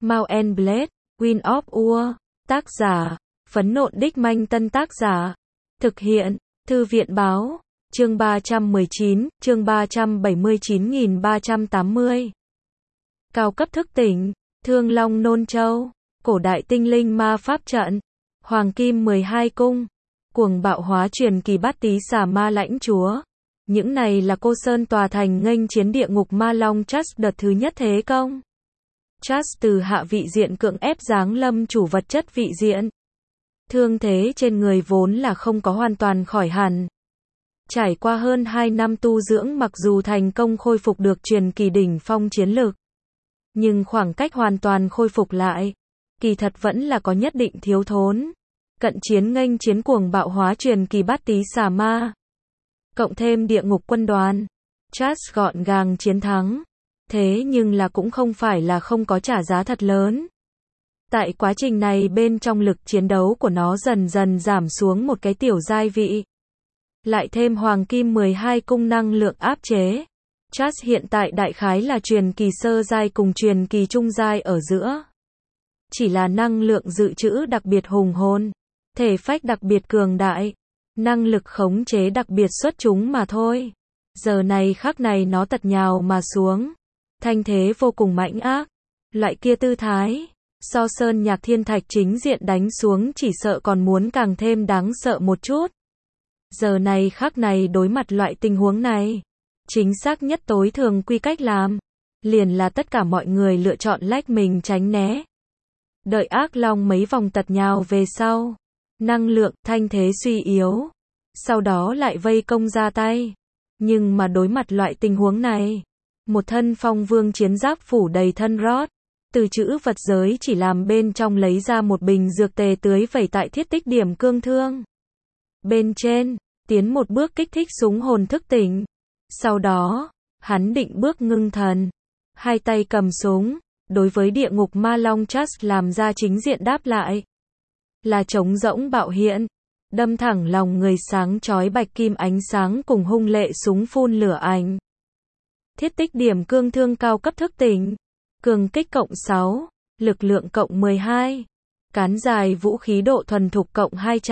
Mount and Blade, Wind of War, tác giả, Phấn Nộn Đích Manh Tân tác giả, thực hiện, Thư viện Báo, chương 319, chương 379.380. Cao cấp thức tỉnh, Thương Long Nôn Châu, cổ đại tinh linh ma pháp trận, Hoàng Kim 12 cung, cuồng bạo hóa truyền kỳ Bát Tý Xà Ma lãnh chúa. Những này là cô Sơn tòa thành nghênh chiến địa ngục ma long Charles đợt thứ nhất thế công. Charles từ hạ vị diện cưỡng ép giáng lâm chủ vật chất vị diện. Thương thế trên người vốn là không có hoàn toàn khỏi hẳn. Trải qua hơn 2 năm tu dưỡng, mặc dù thành công khôi phục được truyền kỳ đỉnh phong chiến lực, nhưng khoảng cách hoàn toàn khôi phục lại, kỳ thật vẫn là có nhất định thiếu thốn. Cận chiến nghênh chiến cuồng bạo hóa truyền kỳ Bát Tý Xà Ma, cộng thêm địa ngục quân đoàn, Charles gọn gàng chiến thắng. Thế nhưng là cũng không phải là không có trả giá thật lớn. Tại quá trình này bên trong lực chiến đấu của nó dần dần giảm xuống một cái tiểu giai vị. Lại thêm Hoàng Kim 12 cung năng lượng áp chế. Charles hiện tại đại khái là truyền kỳ sơ giai cùng truyền kỳ trung giai ở giữa. Chỉ là năng lượng dự trữ đặc biệt hùng hồn, thể phách đặc biệt cường đại, năng lực khống chế đặc biệt xuất chúng mà thôi. Giờ này khắc này nó tật nhào mà xuống. Thanh thế vô cùng mãnh ác. Loại kia tư thái, so Sơn Nhạc Thiên Thạch chính diện đánh xuống chỉ sợ còn muốn càng thêm đáng sợ một chút. Giờ này khắc này đối mặt loại tình huống này, chính xác nhất tối thường quy cách làm, liền là tất cả mọi người lựa chọn lách mình tránh né. Đợi ác long mấy vòng tật nhào về sau, năng lượng, thanh thế suy yếu, sau đó lại vây công ra tay. Nhưng mà đối mặt loại tình huống này, một thân phong vương chiến giáp phủ đầy thân rót, từ chữ vật giới chỉ làm bên trong lấy ra một bình dược tề tưới vẩy tại thiết tích điểm cương thương. Bên trên, tiến một bước kích thích súng hồn thức tỉnh. Sau đó, hắn định bước ngưng thần, hai tay cầm súng, đối với địa ngục ma long Charles làm ra chính diện đáp lại. Là trống rỗng bạo hiện, đâm thẳng lòng người sáng chói bạch kim ánh sáng cùng hung lệ súng phun lửa ảnh. Thiết tích điểm cương thương cao cấp thức tỉnh, cường kích cộng 6, lực lượng cộng 12, cán dài vũ khí độ thuần thục cộng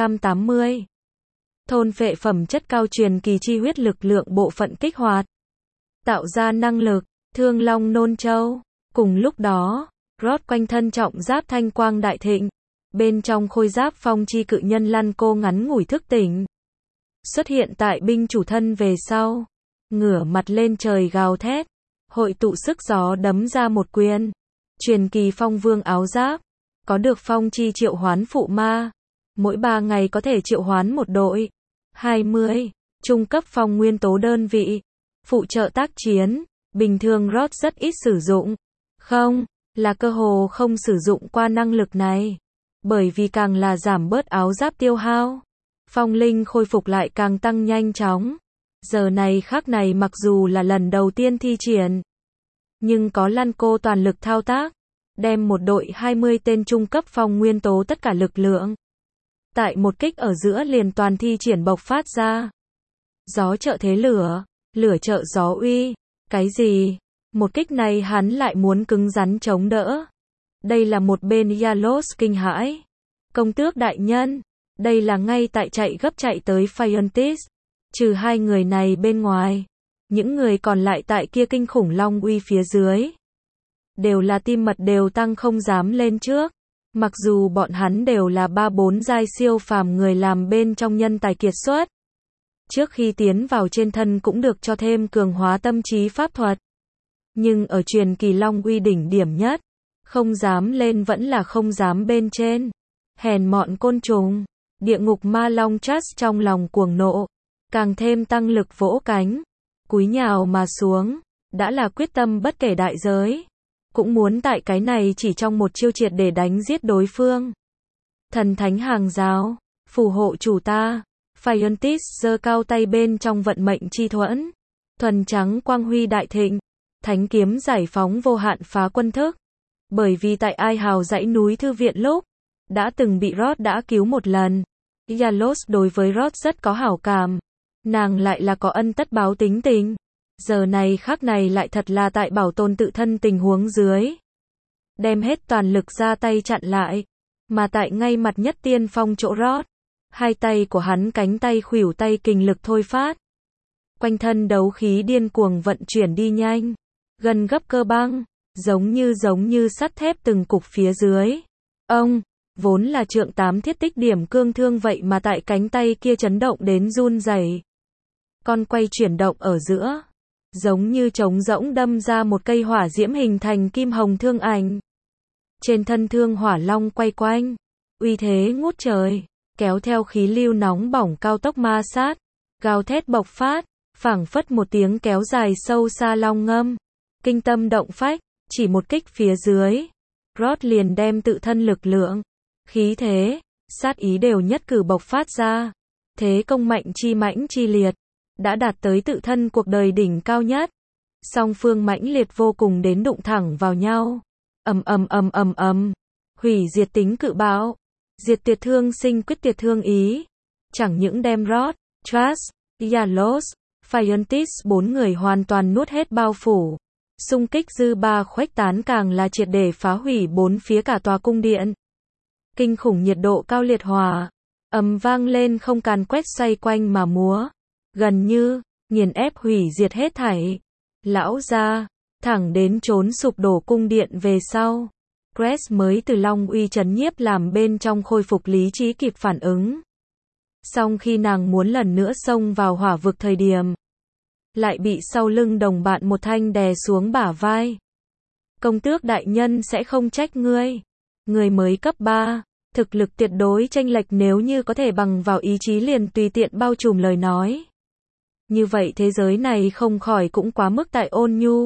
280. Thôn phệ phẩm chất cao truyền kỳ chi huyết lực lượng bộ phận kích hoạt, tạo ra năng lực, Thương Long Nôn Châu. Cùng lúc đó, Rod quanh thân trọng giáp thanh quang đại thịnh, bên trong khôi giáp phong chi cự nhân lăn cô ngắn ngủi thức tỉnh. Xuất hiện tại binh chủ thân về sau, ngửa mặt lên trời gào thét, hội tụ sức gió đấm ra một quyền. Truyền kỳ phong vương áo giáp, có được phong chi triệu hoán phụ ma, mỗi 3 ngày có thể triệu hoán một đội, 20, trung cấp phong nguyên tố đơn vị, phụ trợ tác chiến, bình thường Rod rất ít sử dụng, không, là cơ hồ không sử dụng qua năng lực này, bởi vì càng là giảm bớt áo giáp tiêu hao, phong linh khôi phục lại càng tăng nhanh chóng. Giờ này khắc này mặc dù là lần đầu tiên thi triển, nhưng có lăn cô toàn lực thao tác, đem một đội 20 tên trung cấp phong nguyên tố tất cả lực lượng. Tại một kích ở giữa liền toàn thi triển bộc phát ra. Gió trợ thế lửa, lửa trợ gió uy, cái gì? Một kích này hắn lại muốn cứng rắn chống đỡ. Đây là một bên Yalos kinh hãi. Công tước đại nhân, đây là ngay tại chạy gấp chạy tới Phiontis. Trừ hai người này bên ngoài, những người còn lại tại kia kinh khủng long uy phía dưới, đều là tim mật đều tăng không dám lên trước. Mặc dù bọn hắn đều là 3-4 giai siêu phàm người làm bên trong nhân tài kiệt xuất. Trước khi tiến vào trên thân cũng được cho thêm cường hóa tâm trí pháp thuật. Nhưng ở truyền kỳ long uy đỉnh điểm nhất, không dám lên vẫn là không dám bên trên. Hèn mọn côn trùng, địa ngục ma long Charles trong lòng cuồng nộ, càng thêm tăng lực vỗ cánh, cúi nhào mà xuống, đã là quyết tâm bất kể đại giới, cũng muốn tại cái này chỉ trong một chiêu triệt để đánh giết đối phương. Thần thánh hàng giáo, phù hộ chủ ta. Phiontis giơ cao tay bên trong vận mệnh chi thuẫn, thuần trắng quang huy đại thịnh, thánh kiếm giải phóng vô hạn phá quân thức. Bởi vì tại Ai Hào dãy núi thư viện lúc, đã từng bị Rod đã cứu một lần. Yalos đối với Rod rất có hảo cảm, nàng lại là có ân tất báo tính tình. Giờ này khắc này lại thật là tại bảo tồn tự thân tình huống dưới. đem hết toàn lực ra tay chặn lại. Mà tại ngay mặt nhất tiên phong chỗ Rod, hai tay của hắn cánh tay khuỷu tay kình lực thôi phát. Quanh thân đấu khí điên cuồng vận chuyển đi nhanh, gần gấp cơ băng, giống như sắt thép từng cục phía dưới. Ông, vốn là trượng 8 thiết tích điểm cương thương vậy mà tại cánh tay kia chấn động đến run rẩy. Con quay chuyển động ở giữa, giống như trống rỗng đâm ra một cây hỏa diễm hình thành kim hồng thương ảnh. Trên thân thương hỏa long quay quanh, uy thế ngút trời, kéo theo khí lưu nóng bỏng cao tốc ma sát, gào thét bộc phát, phảng phất một tiếng kéo dài sâu xa long ngâm, kinh tâm động phách, chỉ một kích phía dưới, Rod liền đem tự thân lực lượng, khí thế, sát ý đều nhất cử bộc phát ra, thế công mạnh chi mãnh chi liệt, đã đạt tới tự thân cuộc đời đỉnh cao nhất. Song phương mãnh liệt vô cùng đến đụng thẳng vào nhau. Hủy diệt tính cự bạo, diệt tuyệt thương sinh quyết tuyệt thương ý. Chẳng những đem Rod, Trust, Yalos, Phiontis 4 người hoàn toàn nuốt hết bao phủ. Xung kích dư ba khuếch tán càng là triệt để phá hủy bốn phía cả tòa cung điện. Kinh khủng nhiệt độ cao liệt hỏa, ầm vang lên không càn quét xoay quanh mà múa. Gần như, nghiền ép hủy diệt hết thảy. Lão gia, thẳng đến trốn sụp đổ cung điện về sau. Cress mới từ Long uy trấn nhiếp làm bên trong khôi phục lý trí kịp phản ứng. Song khi nàng muốn lần nữa xông vào hỏa vực thời điểm, lại bị sau lưng đồng bạn một thanh đè xuống bả vai. Công tước đại nhân sẽ không trách ngươi. Người mới cấp 3, thực lực tuyệt đối chênh lệch nếu như có thể bằng vào ý chí liền tùy tiện bao trùm lời nói. Như vậy thế giới này không khỏi cũng quá mức tại ôn nhu.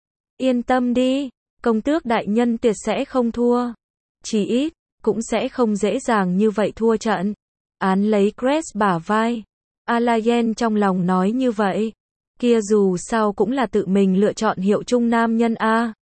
Yên tâm đi, công tước đại nhân tuyệt sẽ không thua. Chỉ ít, cũng sẽ không dễ dàng như vậy thua trận. Án lấy Cress bả vai. Alayen trong lòng nói như vậy. Kia dù sao cũng là tự mình lựa chọn hiệu chung nam nhân a.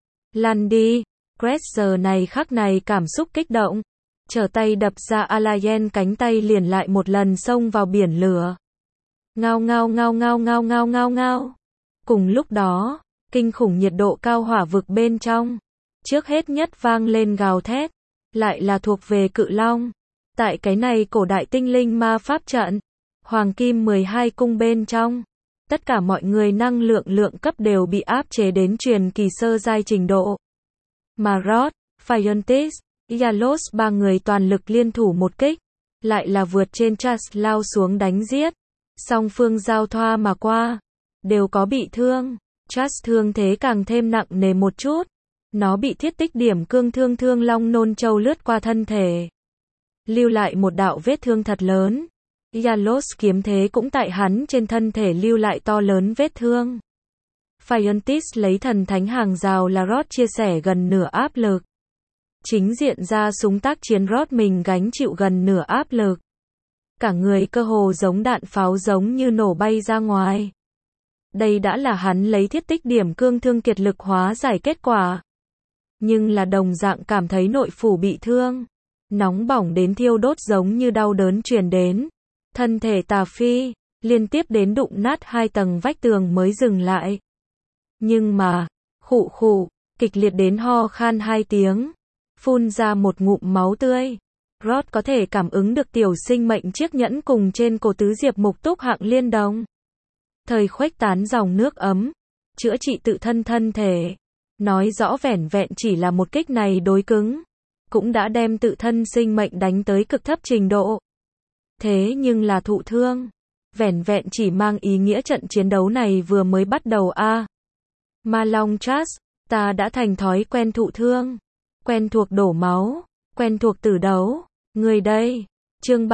Lăn đi. Cress giờ này khắc này cảm xúc kích động. Trở tay đập ra Alayen cánh tay liền lại một lần xông vào biển lửa. Ngao ngao ngao ngao ngao ngao ngao ngao. Cùng lúc đó, kinh khủng nhiệt độ cao hỏa vực bên trong. Trước hết nhất vang lên gào thét. Lại là thuộc về cự long. Tại cái này cổ đại tinh linh ma pháp trận. Hoàng kim 12 cung bên trong. Tất cả mọi người năng lượng cấp đều bị áp chế đến truyền kỳ sơ giai trình độ. Mà Rod, Phiontis, Yalos ba người toàn lực liên thủ một kích. Lại là vượt trên Trust lao xuống đánh giết. Song phương giao thoa mà qua. Đều có bị thương. Trust thương thế càng thêm nặng nề một chút. Nó bị thiết tích điểm cương thương thương long nôn châu lướt qua thân thể. Lưu lại một đạo vết thương thật lớn. Yalos kiếm thế cũng tại hắn trên thân thể lưu lại to lớn vết thương. Phiontis lấy thần thánh hàng rào là Rod chia sẻ gần nửa áp lực. Chính diện ra súng tác chiến Rod mình gánh chịu gần nửa áp lực. Cả người cơ hồ giống đạn pháo giống như nổ bay ra ngoài. Đây đã là hắn lấy thiết tích điểm cương thương kiệt lực hóa giải kết quả. Nhưng là đồng dạng cảm thấy nội phủ bị thương. Nóng bỏng đến thiêu đốt giống như đau đớn truyền đến. Thân thể tà phi, liên tiếp đến đụng nát 2 tầng vách tường mới dừng lại. Nhưng mà, khụ, kịch liệt đến ho khan 2 tiếng. Phun ra một ngụm máu tươi. Rod có thể cảm ứng được tiểu sinh mệnh chiếc nhẫn cùng trên cổ tứ diệp mục túc hạng liên đồng. Thời khuếch tán dòng nước ấm. Chữa trị tự thân thân thể. Nói rõ vẻn vẹn chỉ là một kích này đối cứng. Cũng đã đem tự thân sinh mệnh đánh tới cực thấp trình độ. Thế nhưng là thụ thương. Vẻn vẹn chỉ mang ý nghĩa trận chiến đấu này vừa mới bắt đầu a. Ma Long Trust, ta đã thành thói quen thụ thương. Quen thuộc đổ máu. Quen thuộc tử đấu. Người đây. Chương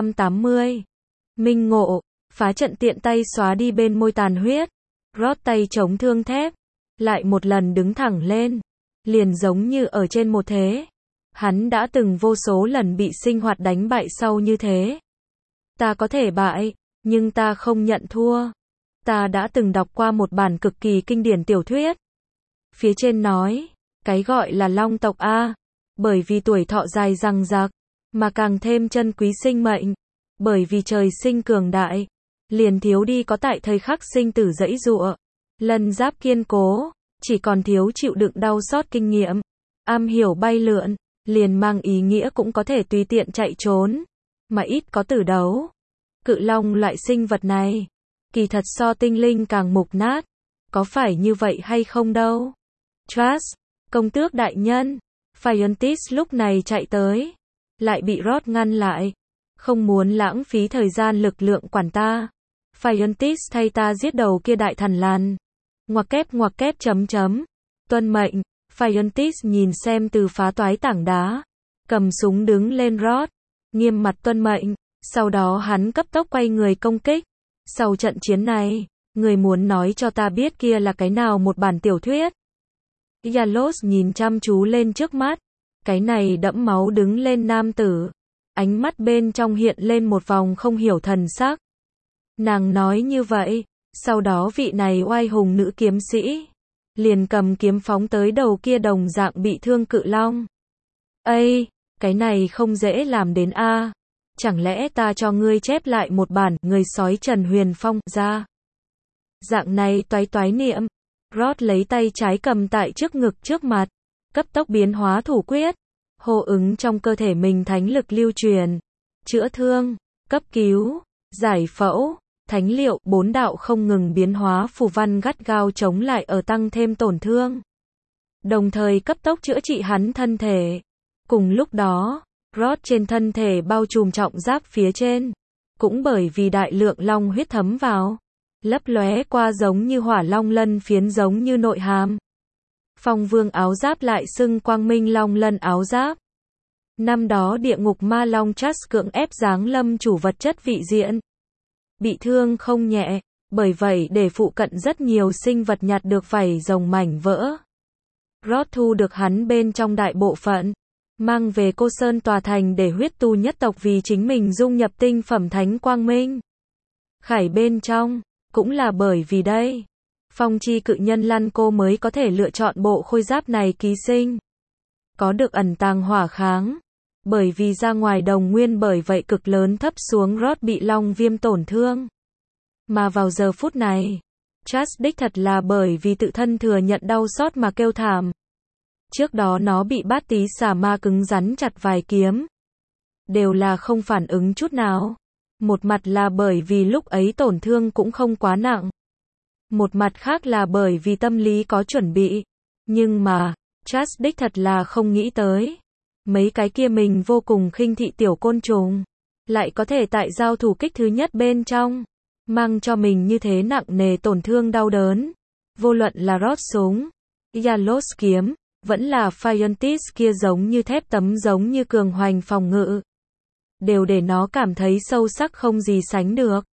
380. Minh ngộ. Phá trận tiện tay xóa đi bên môi tàn huyết. Rod tay chống thương thép. Lại một lần đứng thẳng lên. Liền giống như ở trên một thế. Hắn đã từng vô số lần bị sinh hoạt đánh bại sau như thế. Ta có thể bại, nhưng ta không nhận thua. Ta đã từng đọc qua một bản cực kỳ kinh điển tiểu thuyết. Phía trên nói, cái gọi là long tộc A, bởi vì tuổi thọ dài dằng dặc, mà càng thêm chân quý sinh mệnh, bởi vì trời sinh cường đại, liền thiếu đi có tại thời khắc sinh tử giãy giụa, lân giáp kiên cố, chỉ còn thiếu chịu đựng đau xót kinh nghiệm. am hiểu bay lượn, liền mang ý nghĩa cũng có thể tùy tiện chạy trốn, mà ít có tử đấu. Cự long loại sinh vật này, kỳ thật so tinh linh càng mục nát, có phải như vậy hay không đâu. Trust, công tước đại nhân, Phiontis lúc này chạy tới, lại bị Rod ngăn lại. Không muốn lãng phí thời gian lực lượng quản ta. Phiontis thay ta giết đầu kia đại thần lằn. Ngoặc kép chấm chấm. Tuân mệnh, Phiontis nhìn xem từ phá toái tảng đá. Cầm súng đứng lên Rod. Nghiêm mặt tuân mệnh. Sau đó hắn cấp tốc quay người công kích. Sau trận chiến này, người muốn nói cho ta biết kia là cái nào một bản tiểu thuyết. Yalos nhìn chăm chú lên trước mắt. Cái này đẫm máu đứng lên nam tử. Ánh mắt bên trong hiện lên một vòng không hiểu thần sắc. Nàng nói như vậy, sau đó vị này oai hùng nữ kiếm sĩ liền cầm kiếm phóng tới đầu kia đồng dạng bị thương cự long. Ây, cái này không dễ làm đến a. Chẳng lẽ ta cho ngươi chép lại một bản người sói Trần Huyền Phong ra. Dạng này toái toái niệm. Rod lấy tay trái cầm tại trước ngực trước mặt, cấp tốc biến hóa thủ quyết, hô ứng trong cơ thể mình thánh lực lưu truyền, chữa thương, cấp cứu, giải phẫu, thánh liệu, 4 đạo không ngừng biến hóa phù văn gắt gao chống lại ở tăng thêm tổn thương. Đồng thời cấp tốc chữa trị hắn thân thể. Cùng lúc đó, Rod trên thân thể bao trùm trọng giáp phía trên, cũng bởi vì đại lượng long huyết thấm vào, lấp lóe qua giống như hỏa long lân phiến giống như nội hàm. Phong vương áo giáp lại xưng quang minh long lân áo giáp. Năm đó địa ngục ma long Chas cưỡng ép giáng lâm chủ vật chất vị diện. Bị thương không nhẹ, bởi vậy để phụ cận rất nhiều sinh vật nhặt được vảy rồng mảnh vỡ. Rod thu được hắn bên trong đại bộ phận, mang về Cô Sơn tòa thành để huyết tu nhất tộc vì chính mình dung nhập tinh phẩm thánh quang minh. Khải bên trong, cũng là bởi vì đây, phong chi cự nhân Lăn Cô mới có thể lựa chọn bộ khôi giáp này ký sinh. Có được ẩn tàng hỏa kháng. Bởi vì ra ngoài đồng nguyên bởi vậy cực lớn thấp xuống Rod bị long viêm tổn thương. Mà vào giờ phút này, Chas đích thật là bởi vì tự thân thừa nhận đau xót mà kêu thảm. Trước đó nó bị bát tí xà ma cứng rắn chặt vài kiếm. Đều là không phản ứng chút nào. Một mặt là bởi vì lúc ấy tổn thương cũng không quá nặng. Một mặt khác là bởi vì tâm lý có chuẩn bị. Nhưng mà, Chas đích thật là không nghĩ tới. Mấy cái kia mình vô cùng khinh thị tiểu côn trùng, lại có thể tại giao thủ kích thứ nhất bên trong, mang cho mình như thế nặng nề tổn thương đau đớn. Vô luận là Rod súng, Yalos kiếm, vẫn là Phiontis kia giống như thép tấm giống như cường hoành phòng ngự. Đều để nó cảm thấy sâu sắc không gì sánh được.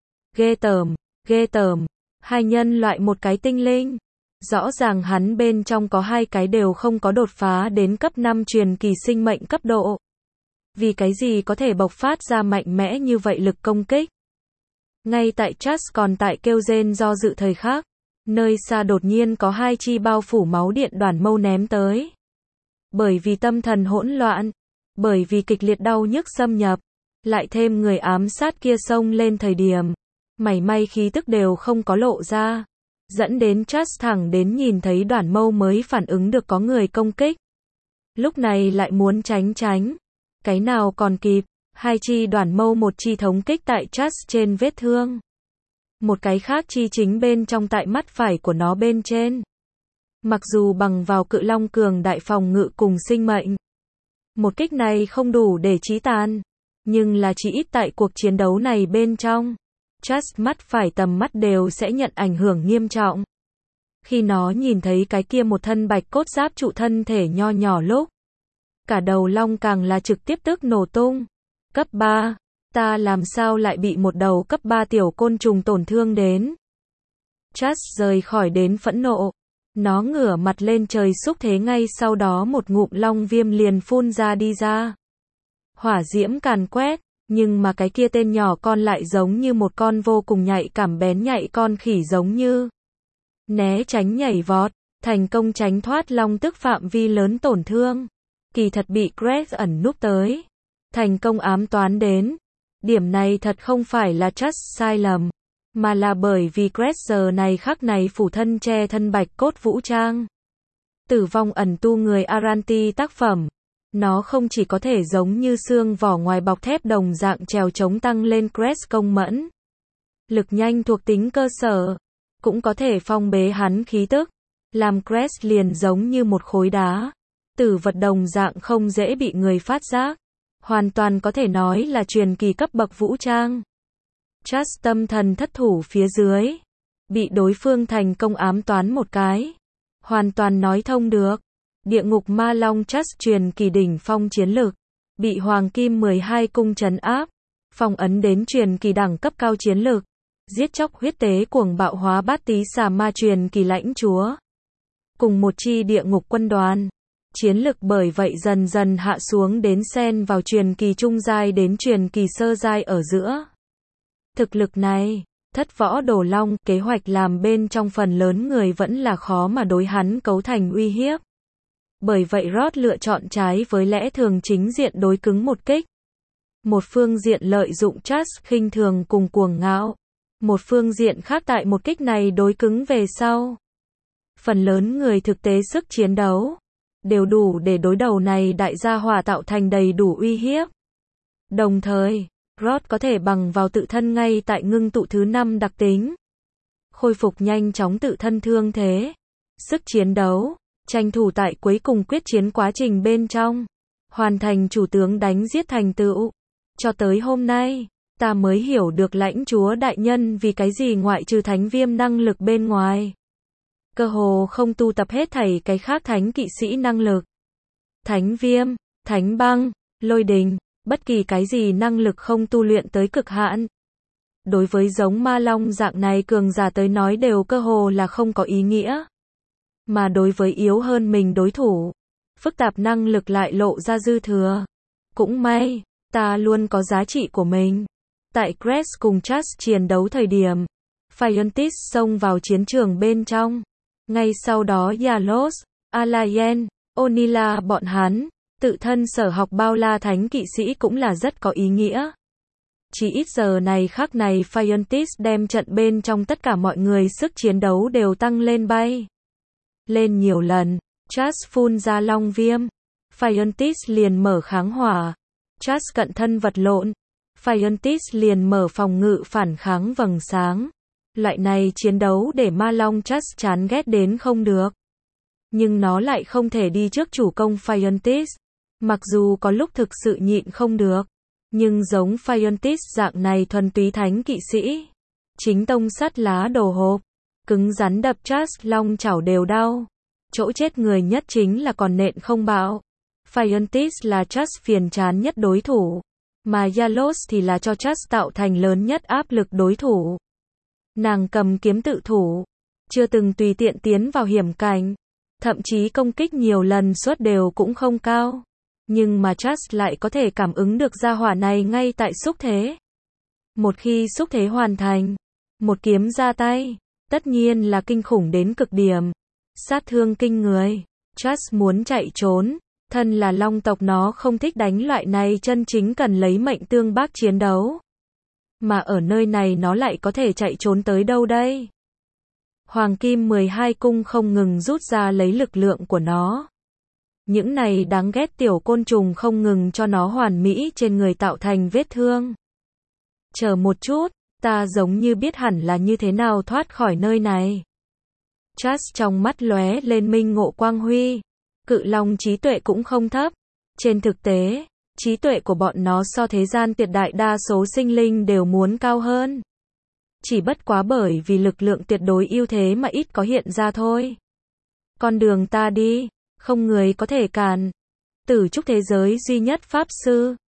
Ghê tởm, hai nhân loại một cái tinh linh. Rõ ràng hắn bên trong có hai cái đều không có đột phá đến cấp 5 truyền kỳ sinh mệnh cấp độ. Vì cái gì có thể bộc phát ra mạnh mẽ như vậy lực công kích? Ngay tại Chas còn tại kêu rên do dự thời khắc, nơi xa đột nhiên có hai chi bao phủ máu điện đoàn mâu ném tới. Bởi vì tâm thần hỗn loạn, bởi vì kịch liệt đau nhức xâm nhập, lại thêm người ám sát kia xông lên thời điểm, mảy may khí tức đều không có lộ ra. Dẫn đến Chas thẳng đến nhìn thấy đoàn mâu mới phản ứng được có người công kích. Lúc này lại muốn tránh. Cái nào còn kịp, hai chi đoàn mâu một chi thống kích tại Chas trên vết thương. Một cái khác chi chính bên trong tại mắt phải của nó bên trên. Mặc dù bằng vào cự long cường đại phòng ngự cùng sinh mệnh. Một kích này không đủ để chí tàn. Nhưng là chỉ ít tại cuộc chiến đấu này bên trong. Chas mắt phải tầm mắt đều sẽ nhận ảnh hưởng nghiêm trọng. Khi nó nhìn thấy cái kia một thân bạch cốt giáp trụ thân thể nho nhỏ lúc. Cả đầu long càng là trực tiếp tức nổ tung. Cấp 3. Ta làm sao lại bị một đầu cấp 3 tiểu côn trùng tổn thương đến. Chas rời khỏi đến phẫn nộ. Nó ngửa mặt lên trời xúc thế ngay sau đó một ngụm long viêm liền phun ra đi ra. Hỏa diễm càn quét. Nhưng mà cái kia tên nhỏ con lại giống như một con vô cùng nhạy cảm bén nhạy con khỉ giống như. Né tránh nhảy vọt, thành công tránh thoát long tức phạm vi lớn tổn thương. Kỳ thật bị Greg ẩn núp tới. Thành công ám toán đến. Điểm này thật không phải là Chas sai lầm. Mà là bởi vì Greg giờ này khắc này phủ thân che thân bạch cốt vũ trang. Tử vong ẩn tu người Aranti tác phẩm. Nó không chỉ có thể giống như xương vỏ ngoài bọc thép đồng dạng trèo chống tăng lên Crest công mẫn. Lực nhanh thuộc tính cơ sở. Cũng có thể phong bế hắn khí tức. Làm Crest liền giống như một khối đá. Tử vật đồng dạng không dễ bị người phát giác. Hoàn toàn có thể nói là truyền kỳ cấp bậc vũ trang. Just tâm thần thất thủ phía dưới. Bị đối phương thành công ám toán một cái. Hoàn toàn nói thông được. Địa ngục ma long Just truyền kỳ đỉnh phong chiến lực. Bị Hoàng Kim 12 cung trấn áp. Phong ấn đến truyền kỳ đẳng cấp cao chiến lực. Giết chóc huyết tế cuồng bạo hóa bát tí xà ma truyền kỳ lãnh chúa. Cùng một chi địa ngục quân đoàn. Chiến lực bởi vậy dần dần hạ xuống đến xen vào truyền kỳ trung giai đến truyền kỳ sơ giai ở giữa. Thực lực này, Thất Võ Đồ Long kế hoạch làm bên trong phần lớn người vẫn là khó mà đối hắn cấu thành uy hiếp. Bởi vậy Rod lựa chọn trái với lẽ thường chính diện đối cứng một kích. Một phương diện lợi dụng Just khinh thường cùng cuồng ngạo. Một phương diện khác tại một kích này đối cứng về sau. Phần lớn người thực tế sức chiến đấu đều đủ để đối đầu này đại gia hỏa tạo thành đầy đủ uy hiếp. Đồng thời, Rod có thể bằng vào tự thân ngay tại ngưng tụ thứ 5 đặc tính. Khôi phục nhanh chóng tự thân thương thế. Sức chiến đấu, tranh thủ tại cuối cùng quyết chiến quá trình bên trong. Hoàn thành chủ tướng đánh giết thành tựu. Cho tới hôm nay, ta mới hiểu được lãnh chúa đại nhân vì cái gì ngoại trừ thánh viêm năng lực bên ngoài. Cơ hồ không tu tập hết thảy cái khác thánh kỵ sĩ năng lực. Thánh viêm, thánh băng, lôi đình, bất kỳ cái gì năng lực không tu luyện tới cực hạn. Đối với giống ma long dạng này cường giả tới nói đều cơ hồ là không có ý nghĩa. Mà đối với yếu hơn mình đối thủ, phức tạp năng lực lại lộ ra dư thừa. Cũng may, ta luôn có giá trị của mình. Tại Crest cùng Just chiến đấu thời điểm, Phiontis xông vào chiến trường bên trong. Ngay sau đó Yalos, Alayen, Onila bọn hắn, tự thân sở học bao la thánh kỵ sĩ cũng là rất có ý nghĩa. Chỉ ít giờ này khắc này Phiontis đem trận bên trong tất cả mọi người sức chiến đấu đều tăng lên bay. Lên nhiều lần, Just phun ra long viêm. Phiontis liền mở kháng hỏa. Just cận thân vật lộn. Phiontis liền mở phòng ngự phản kháng vầng sáng. Loại này chiến đấu để ma long Just chán ghét đến không được. Nhưng nó lại không thể đi trước chủ công Phiontis. Mặc dù có lúc thực sự nhịn không được. Nhưng giống Phiontis dạng này thuần túy thánh kỵ sĩ. Chính tông sắt lá đồ hộp. Cứng rắn đập Just long chảo đều đau. Chỗ chết người nhất chính là còn nện không bạo. Phiontis là Just phiền chán nhất đối thủ. Mà Yalos thì là cho Just tạo thành lớn nhất áp lực đối thủ. Nàng cầm kiếm tự thủ. Chưa từng tùy tiện tiến vào hiểm cảnh. Thậm chí công kích nhiều lần suất đều cũng không cao. Nhưng mà Just lại có thể cảm ứng được gia hỏa này ngay tại xúc thế. Một khi xúc thế hoàn thành, một kiếm ra tay, tất nhiên là kinh khủng đến cực điểm. Sát thương kinh người. Just muốn chạy trốn. Thân là long tộc nó không thích đánh loại này chân chính cần lấy mệnh tương bác chiến đấu. Mà ở nơi này nó lại có thể chạy trốn tới đâu đây? Hoàng Kim 12 cung không ngừng rút ra lấy lực lượng của nó. Những này đáng ghét tiểu côn trùng không ngừng cho nó hoàn mỹ trên người tạo thành vết thương. Chờ một chút, ta giống như biết hẳn là như thế nào thoát khỏi nơi này. Just trong mắt lóe lên minh ngộ quang huy. Cự long trí tuệ cũng không thấp. Trên thực tế, trí tuệ của bọn nó so thế gian tuyệt đại đa số sinh linh đều muốn cao hơn. Chỉ bất quá bởi vì lực lượng tuyệt đối ưu thế mà ít có hiện ra thôi. Con đường ta đi, không người có thể cản. Tử trúc thế giới duy nhất pháp sư.